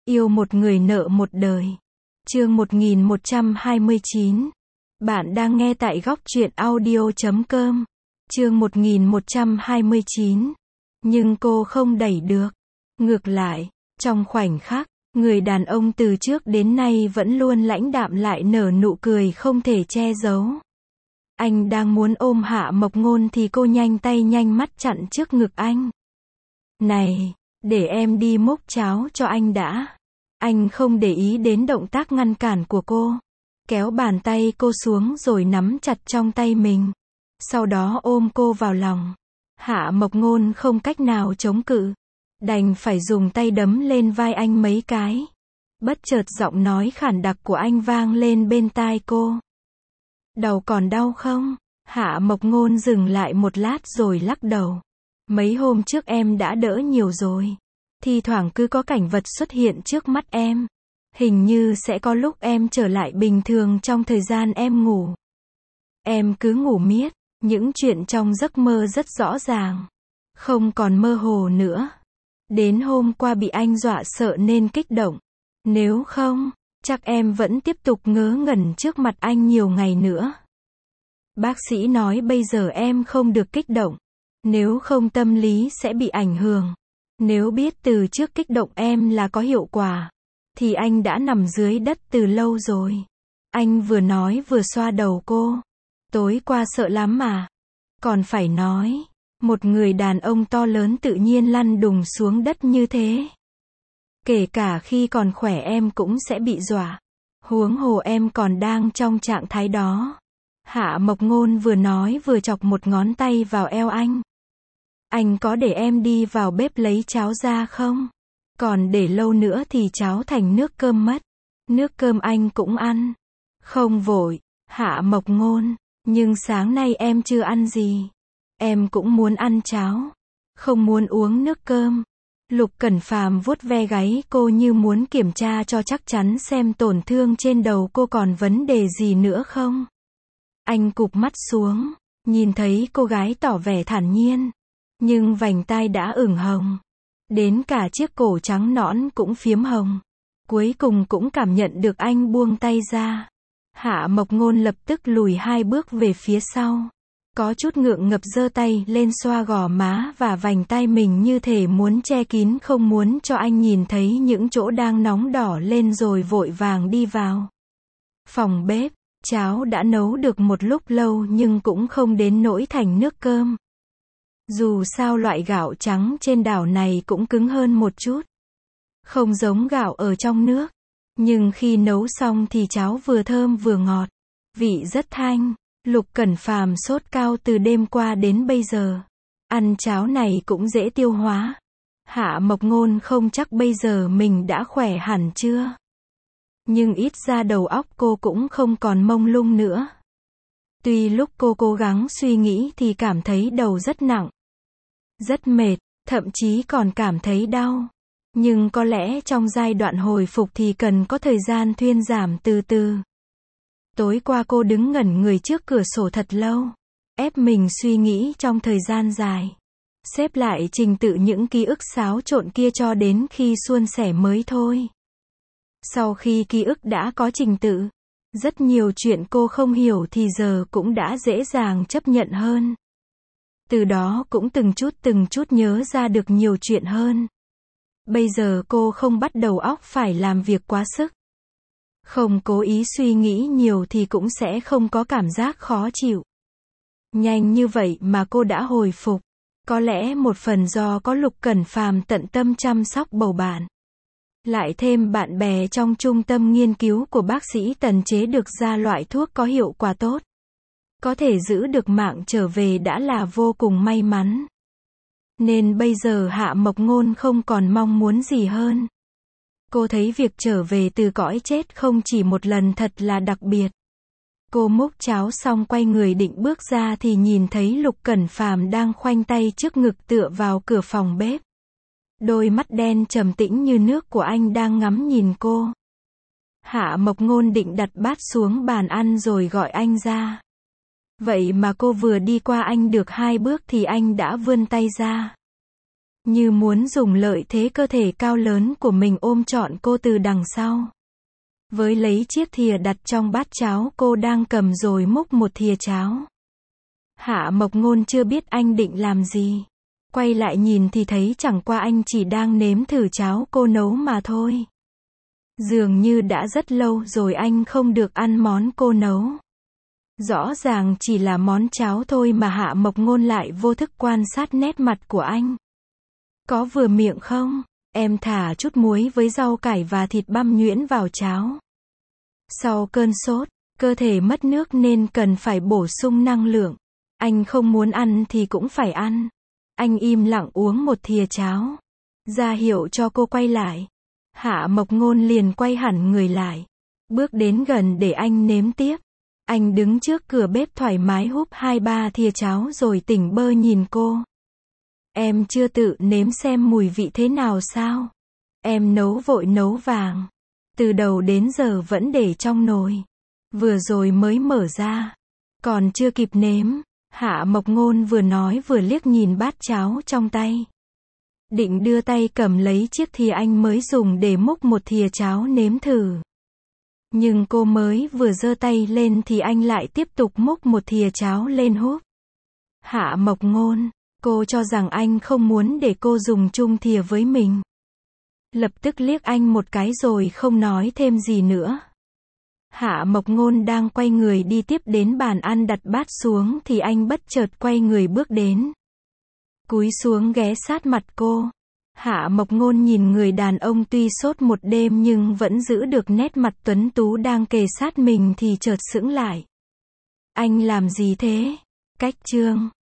Yêu một người nợ một đời. Chương 1129. Bạn đang nghe tại góc truyện audio.com. Chương 1129. Nhưng cô không đẩy được. Ngược lại, trong khoảnh khắc, người đàn ông từ trước đến nay vẫn luôn lãnh đạm lại nở nụ cười không thể che giấu. Anh đang muốn ôm Hạ Mộc Ngôn thì cô nhanh tay nhanh mắt chặn trước ngực anh. Này, để em đi múc cháo cho anh đã. Anh không để ý đến động tác ngăn cản của cô. Kéo bàn tay cô xuống rồi nắm chặt trong tay mình. Sau đó ôm cô vào lòng. Hạ Mộc Ngôn không cách nào chống cự. Đành phải dùng tay đấm lên vai anh mấy cái. Bất chợt giọng nói khản đặc của anh vang lên bên tai cô. Đầu còn đau không? Hạ Mộc Ngôn dừng lại một lát rồi lắc đầu. Mấy hôm trước em đã đỡ nhiều rồi. Thi thoảng cứ có cảnh vật xuất hiện trước mắt em. Hình như sẽ có lúc em trở lại bình thường trong thời gian em ngủ. Em cứ ngủ miết, những chuyện trong giấc mơ rất rõ ràng. Không còn mơ hồ nữa. Đến hôm qua bị anh dọa sợ nên kích động. Nếu không, chắc em vẫn tiếp tục ngớ ngẩn trước mặt anh nhiều ngày nữa. Bác sĩ nói bây giờ em không được kích động. Nếu không tâm lý sẽ bị ảnh hưởng. Nếu biết từ trước kích động em là có hiệu quả, thì anh đã nằm dưới đất từ lâu rồi. Anh vừa nói vừa xoa đầu cô. Tối qua sợ lắm mà. Còn phải nói, một người đàn ông to lớn tự nhiên lăn đùng xuống đất như thế. Kể cả khi còn khỏe em cũng sẽ bị dọa. Huống hồ em còn đang trong trạng thái đó. Hạ Mộc Ngôn vừa nói vừa chọc một ngón tay vào eo anh. Anh có để em đi vào bếp lấy cháo ra không? Còn để lâu nữa thì cháo thành nước cơm mất. Nước cơm anh cũng ăn. Không vội, Hạ Mộc Ngôn. Nhưng sáng nay em chưa ăn gì. Em cũng muốn ăn cháo. Không muốn uống nước cơm. Lục Cẩn Phàm vuốt ve gáy cô như muốn kiểm tra cho chắc chắn xem tổn thương trên đầu cô còn vấn đề gì nữa không. Anh cụp mắt xuống, nhìn thấy cô gái tỏ vẻ thản nhiên. Nhưng vành tai đã ửng hồng. Đến cả chiếc cổ trắng nõn cũng phiếm hồng. Cuối cùng cũng cảm nhận được anh buông tay ra. Hạ Mộc Ngôn lập tức lùi 2 bước về phía sau. Có chút ngượng ngập giơ tay lên xoa gò má và vành tai mình như thể muốn che kín không muốn cho anh nhìn thấy những chỗ đang nóng đỏ lên rồi vội vàng đi vào phòng bếp. Cháo đã nấu được một lúc lâu nhưng cũng không đến nỗi thành nước cơm. Dù sao loại gạo trắng trên đảo này cũng cứng hơn một chút. Không giống gạo ở trong nước. Nhưng khi nấu xong thì cháo vừa thơm vừa ngọt. Vị rất thanh. Lục Cẩn Phàm sốt cao từ đêm qua đến bây giờ. Ăn cháo này cũng dễ tiêu hóa. Hạ Mộc Ngôn không chắc bây giờ mình đã khỏe hẳn chưa. Nhưng ít ra đầu óc cô cũng không còn mông lung nữa. Tuy lúc cô cố gắng suy nghĩ thì cảm thấy đầu rất nặng. Rất mệt, thậm chí còn cảm thấy đau. Nhưng có lẽ trong giai đoạn hồi phục thì cần có thời gian thuyên giảm từ từ. Tối qua cô đứng ngẩn người trước cửa sổ thật lâu. Ép mình suy nghĩ trong thời gian dài. Xếp lại trình tự những ký ức xáo trộn kia cho đến khi suôn sẻ mới thôi. Sau khi ký ức đã có trình tự, rất nhiều chuyện cô không hiểu thì giờ cũng đã dễ dàng chấp nhận hơn. Từ đó cũng từng chút nhớ ra được nhiều chuyện hơn. Bây giờ cô không bắt đầu óc phải làm việc quá sức. Không cố ý suy nghĩ nhiều thì cũng sẽ không có cảm giác khó chịu. Nhanh như vậy mà cô đã hồi phục. Có lẽ một phần do có Lục Cẩn Phàm tận tâm chăm sóc bầu bạn. Lại thêm bạn bè trong trung tâm nghiên cứu của bác sĩ Tần chế được ra loại thuốc có hiệu quả tốt. Có thể giữ được mạng trở về đã là vô cùng may mắn. Nên bây giờ Hạ Mộc Ngôn không còn mong muốn gì hơn. Cô thấy việc trở về từ cõi chết không chỉ một lần thật là đặc biệt. Cô múc cháo xong quay người định bước ra thì nhìn thấy Lục Cẩn Phàm đang khoanh tay trước ngực tựa vào cửa phòng bếp. Đôi mắt đen trầm tĩnh như nước của anh đang ngắm nhìn cô. Hạ Mộc Ngôn định đặt bát xuống bàn ăn rồi gọi anh ra. Vậy mà cô vừa đi qua anh được 2 bước thì anh đã vươn tay ra. Như muốn dùng lợi thế cơ thể cao lớn của mình ôm trọn cô từ đằng sau. Với lấy chiếc thìa đặt trong bát cháo cô đang cầm rồi múc một thìa cháo. Hạ Mộc Ngôn chưa biết anh định làm gì. Quay lại nhìn thì thấy chẳng qua anh chỉ đang nếm thử cháo cô nấu mà thôi. Dường như đã rất lâu rồi anh không được ăn món cô nấu. Rõ ràng chỉ là món cháo thôi mà Hạ Mộc Ngôn lại vô thức quan sát nét mặt của anh. Có vừa miệng không? Em thả chút muối với rau cải và thịt băm nhuyễn vào cháo. Sau cơn sốt, cơ thể mất nước nên cần phải bổ sung năng lượng. Anh không muốn ăn thì cũng phải ăn. Anh im lặng uống một thìa cháo. Ra hiệu cho cô quay lại. Hạ Mộc Ngôn liền quay hẳn người lại. Bước đến gần để anh nếm tiếp. Anh đứng trước cửa bếp thoải mái húp 2-3 thìa cháo rồi tỉnh bơ nhìn cô. Em chưa tự nếm xem mùi vị thế nào sao? Em nấu vội nấu vàng. Từ đầu đến giờ vẫn để trong nồi. Vừa rồi mới mở ra. Còn chưa kịp nếm. Hạ Mộc Ngôn vừa nói vừa liếc nhìn bát cháo trong tay. Định đưa tay cầm lấy chiếc thìa anh mới dùng để múc một thìa cháo nếm thử. Nhưng cô mới vừa giơ tay lên thì anh lại tiếp tục múc một thìa cháo lên húp. Hạ Mộc Ngôn, cô cho rằng anh không muốn để cô dùng chung thìa với mình. Lập tức liếc anh một cái rồi không nói thêm gì nữa. Hạ Mộc Ngôn đang quay người đi tiếp đến bàn ăn đặt bát xuống thì anh bất chợt quay người bước đến. Cúi xuống ghé sát mặt cô. Hạ Mộc Ngôn nhìn người đàn ông tuy sốt một đêm nhưng vẫn giữ được nét mặt tuấn tú đang kề sát mình thì chợt sững lại. Anh làm gì thế? Cách chương